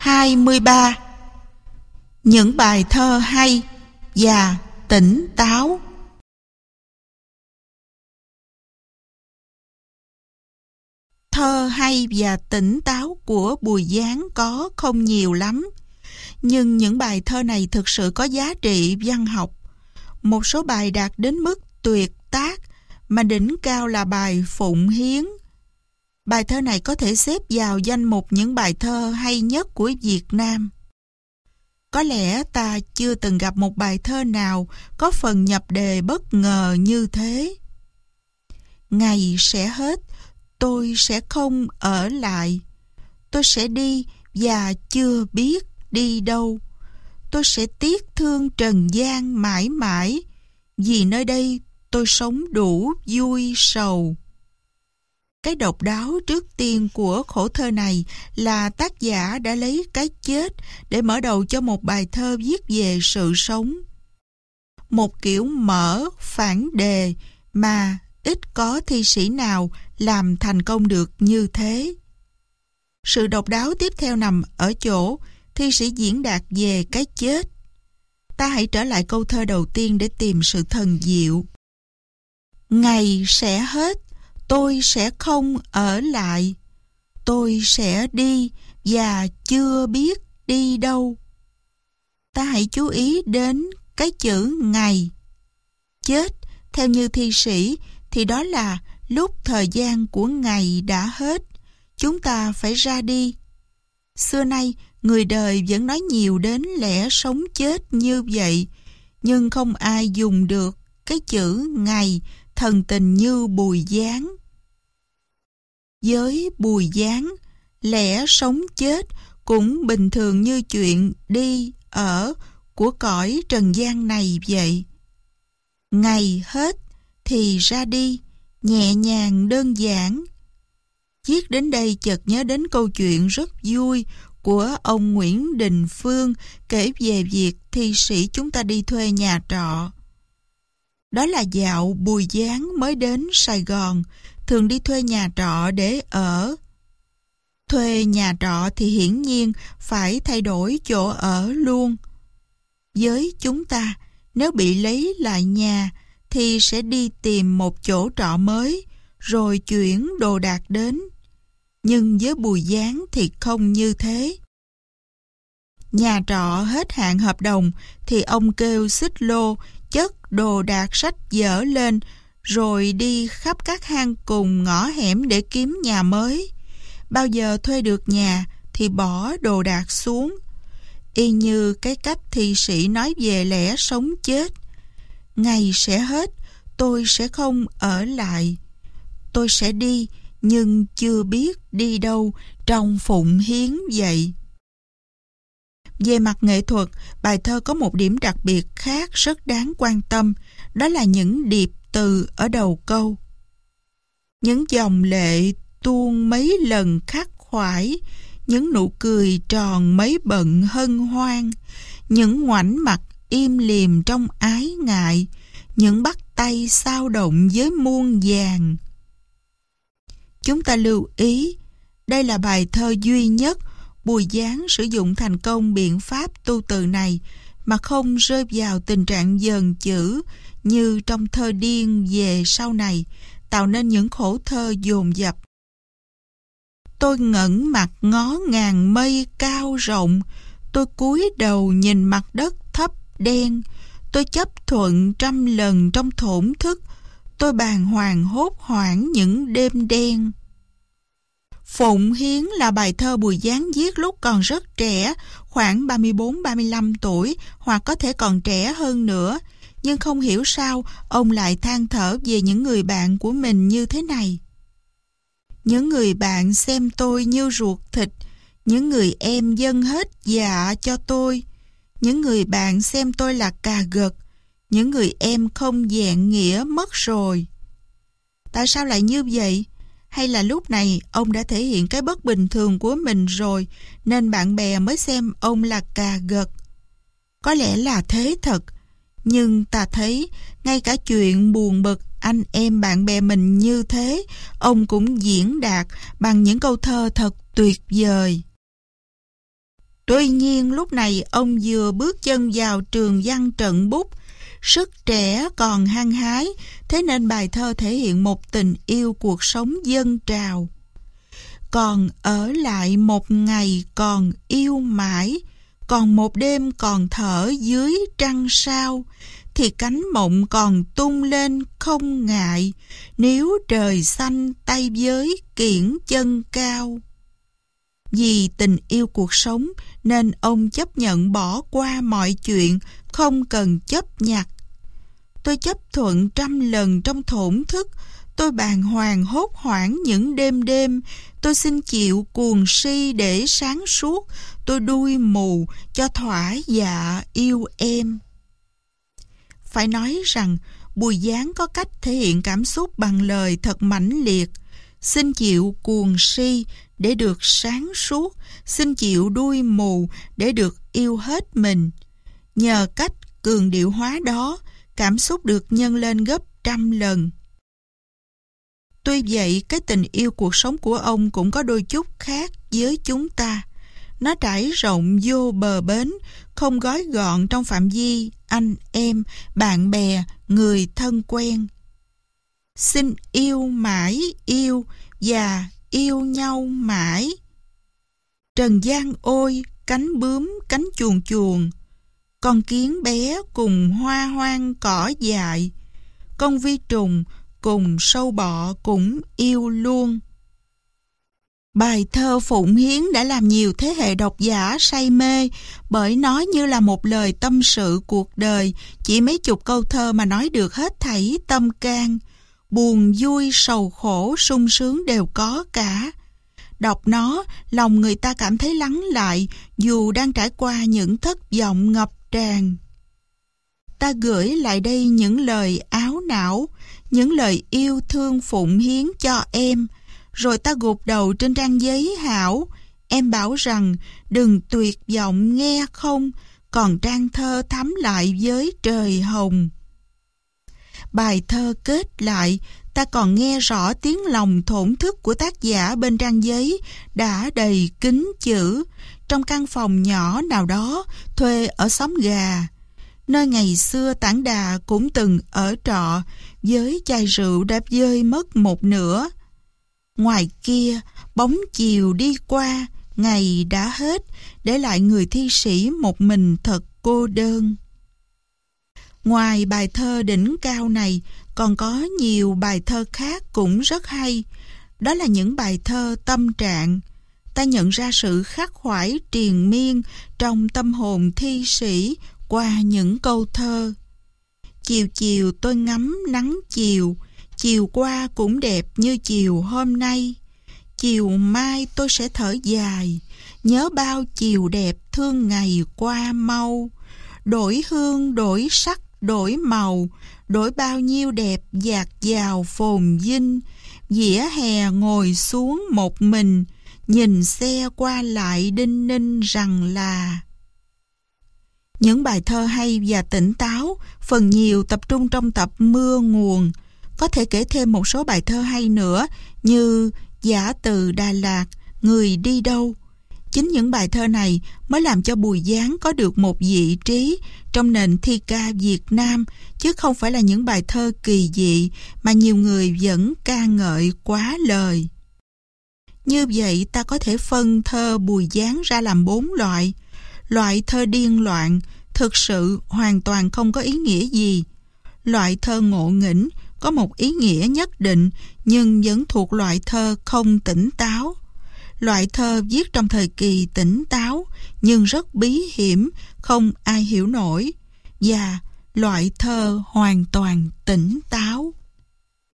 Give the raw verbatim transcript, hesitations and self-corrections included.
hai mươi ba. Những bài thơ hay và tỉnh táo. Thơ hay và tỉnh táo của Bùi Giáng có không nhiều lắm, nhưng những bài thơ này thực sự có giá trị văn học. Một số bài đạt đến mức tuyệt tác, mà đỉnh cao là bài Phụng Hiến. Bài thơ này có thể xếp vào danh mục những bài thơ hay nhất của Việt Nam. Có lẽ ta chưa từng gặp một bài thơ nào có phần nhập đề bất ngờ như thế. Ngày sẽ hết, tôi sẽ không ở lại. Tôi sẽ đi và chưa biết đi đâu. Tôi sẽ tiếc thương trần gian mãi mãi, vì nơi đây tôi sống đủ vui sầu. Cái độc đáo trước tiên của khổ thơ này là tác giả đã lấy cái chết để mở đầu cho một bài thơ viết về sự sống. Một kiểu mở phản đề mà ít có thi sĩ nào làm thành công được như thế. Sự độc đáo tiếp theo nằm ở chỗ thi sĩ diễn đạt về cái chết. Ta hãy trở lại câu thơ đầu tiên để tìm sự thần diệu. Ngày sẽ hết, tôi sẽ không ở lại. Tôi sẽ đi và chưa biết đi đâu. Ta hãy chú ý đến cái chữ ngày. Chết, theo như thi sĩ, thì đó là lúc thời gian của ngày đã hết. Chúng ta phải ra đi. Xưa nay, người đời vẫn nói nhiều đến lẽ sống chết như vậy, nhưng không ai dùng được cái chữ ngày thần tình như Bùi Giáng. Với Bùi Giáng, lẽ sống chết cũng bình thường như chuyện đi, ở của cõi trần gian này vậy. Ngày hết thì ra đi, nhẹ nhàng đơn giản. Viết đến đây chợt nhớ đến câu chuyện rất vui của ông Nguyễn Đình Phương kể về việc thi sĩ chúng ta đi thuê nhà trọ. Đó là dạo Bùi Giáng mới đến Sài Gòn, thường đi thuê nhà trọ để ở. Thuê nhà trọ thì hiển nhiên phải thay đổi chỗ ở luôn. Với chúng ta, nếu bị lấy lại nhà thì sẽ đi tìm một chỗ trọ mới, rồi chuyển đồ đạc đến. Nhưng với Bùi Giáng thì không như thế. Nhà trọ hết hạn hợp đồng thì ông kêu xích lô, chất đồ đạc sách vở lên, rồi đi khắp các hang cùng ngõ hẻm để kiếm nhà mới. Bao giờ thuê được nhà thì bỏ đồ đạc xuống. Y như cái cách thi sĩ nói về lẽ sống chết. Ngày sẽ hết, tôi sẽ không ở lại. Tôi sẽ đi, nhưng chưa biết đi đâu, trong Phụng Hiến vậy. Về mặt nghệ thuật, bài thơ có một điểm đặc biệt khác rất đáng quan tâm, đó là những điệp từ ở đầu câu. Những dòng lệ tuôn mấy lần khắc khoải, những nụ cười tròn mấy bận hân hoan, những ngoảnh mặt im lìm trong ái ngại, những bắt tay sao động với muôn vàng. Chúng ta lưu ý, đây là bài thơ duy nhất Bùi Giáng sử dụng thành công biện pháp tu từ này mà không rơi vào tình trạng dờn chữ như trong thơ điên về sau này, tạo nên những khổ thơ dồn dập. Tôi ngẩng mặt ngó ngàn mây cao rộng, tôi cúi đầu nhìn mặt đất thấp đen, tôi chấp thuận trăm lần trong thổn thức, tôi bàng hoàng hốt hoảng những đêm đen. Phụng Hiến là bài thơ Bùi Giáng viết lúc còn rất trẻ, khoảng ba mươi bốn ba mươi lăm tuổi, hoặc có thể còn trẻ hơn nữa. Nhưng không hiểu sao ông lại than thở về những người bạn của mình như thế này. Những người bạn xem tôi như ruột thịt, những người em dâng hết dạ cho tôi. Những người bạn xem tôi là cà gật, những người em không vẹn nghĩa mất rồi. Tại sao lại như vậy? Hay là lúc này ông đã thể hiện cái bất bình thường của mình rồi, nên bạn bè mới xem ông là cà gật? Có lẽ là thế thật, nhưng ta thấy ngay cả chuyện buồn bực anh em bạn bè mình như thế, ông cũng diễn đạt bằng những câu thơ thật tuyệt vời. Tuy nhiên lúc này ông vừa bước chân vào trường văn trận bút, sức trẻ còn hăng hái, thế nên bài thơ thể hiện một tình yêu cuộc sống dâng trào. Còn ở lại một ngày còn yêu mãi, còn một đêm còn thở dưới trăng sao, thì cánh mộng còn tung lên không ngại, nếu trời xanh tay với kiển chân cao. Vì tình yêu cuộc sống nên ông chấp nhận bỏ qua mọi chuyện, không cần chấp nhặt. Tôi chấp thuận trăm lần trong thổn thức, tôi bàng hoàng hốt hoảng những đêm đêm, tôi xin chịu cuồng si để sáng suốt, tôi đuôi mù cho thỏa dạ yêu em. Phải nói rằng Bùi Giáng có cách thể hiện cảm xúc bằng lời thật mãnh liệt. Xin chịu cuồng si để được sáng suốt, xin chịu đuôi mù để được yêu hết mình. Nhờ cách cường điệu hóa đó, cảm xúc được nhân lên gấp trăm lần. Tuy vậy, cái tình yêu cuộc sống của ông cũng có đôi chút khác với chúng ta. Nó trải rộng vô bờ bến, không gói gọn trong phạm vi anh em, bạn bè, người thân quen. Xin yêu mãi yêu và yêu nhau mãi. Trần gian ôi, cánh bướm cánh chuồn chuồn, con kiến bé cùng hoa hoang cỏ dại, con vi trùng cùng sâu bọ cũng yêu luôn. Bài thơ phụng hiến đã làm nhiều thế hệ độc giả say mê, bởi nó như là một lời tâm sự cuộc đời, chỉ mấy chục câu thơ mà nói được hết thảy tâm can. Buồn vui sầu khổ sung sướng đều có cả. Đọc nó, lòng người ta cảm thấy lắng lại, dù đang trải qua những thất vọng ngập tràn. Ta gửi lại đây những lời áo não, những lời yêu thương phụng hiến cho em, rồi ta gục đầu trên trang giấy hảo. Em bảo rằng đừng tuyệt vọng nghe không, còn trang thơ thắm lại với trời hồng. Bài thơ kết lại, ta còn nghe rõ tiếng lòng thổn thức của tác giả bên trang giấy đã đầy kính chữ, trong căn phòng nhỏ nào đó thuê ở xóm Gà, nơi ngày xưa Tản Đà cũng từng ở trọ, với chai rượu đã rơi mất một nửa. Ngoài kia, bóng chiều đi qua, ngày đã hết, để lại người thi sĩ một mình thật cô đơn. Ngoài bài thơ đỉnh cao này, còn có nhiều bài thơ khác cũng rất hay. Đó là những bài thơ tâm trạng. Ta nhận ra sự khắc khoải triền miên trong tâm hồn thi sĩ qua những câu thơ. Chiều chiều tôi ngắm nắng chiều, chiều qua cũng đẹp như chiều hôm nay. Chiều mai tôi sẽ thở dài, nhớ bao chiều đẹp thương ngày qua mau. Đổi hương đổi sắc đổi màu, đổi bao nhiêu đẹp dạt dào phồn vinh. Dĩa hè ngồi xuống một mình, nhìn xe qua lại đinh ninh rằng là. Những bài thơ hay và tỉnh táo, phần nhiều tập trung trong tập Mưa Nguồn. Có thể kể thêm một số bài thơ hay nữa như Giả Từ Đà Lạt, Người Đi Đâu. Chính những bài thơ này mới làm cho Bùi Giáng có được một vị trí trong nền thi ca Việt Nam, chứ không phải là những bài thơ kỳ dị mà nhiều người vẫn ca ngợi quá lời. Như vậy ta có thể phân thơ Bùi Giáng ra làm bốn loại. Loại thơ điên loạn, thực sự hoàn toàn không có ý nghĩa gì. Loại thơ ngộ nghĩnh, có một ý nghĩa nhất định nhưng vẫn thuộc loại thơ không tỉnh táo. Loại thơ viết trong thời kỳ tỉnh táo nhưng rất bí hiểm, không ai hiểu nổi. Và loại thơ hoàn toàn tỉnh táo.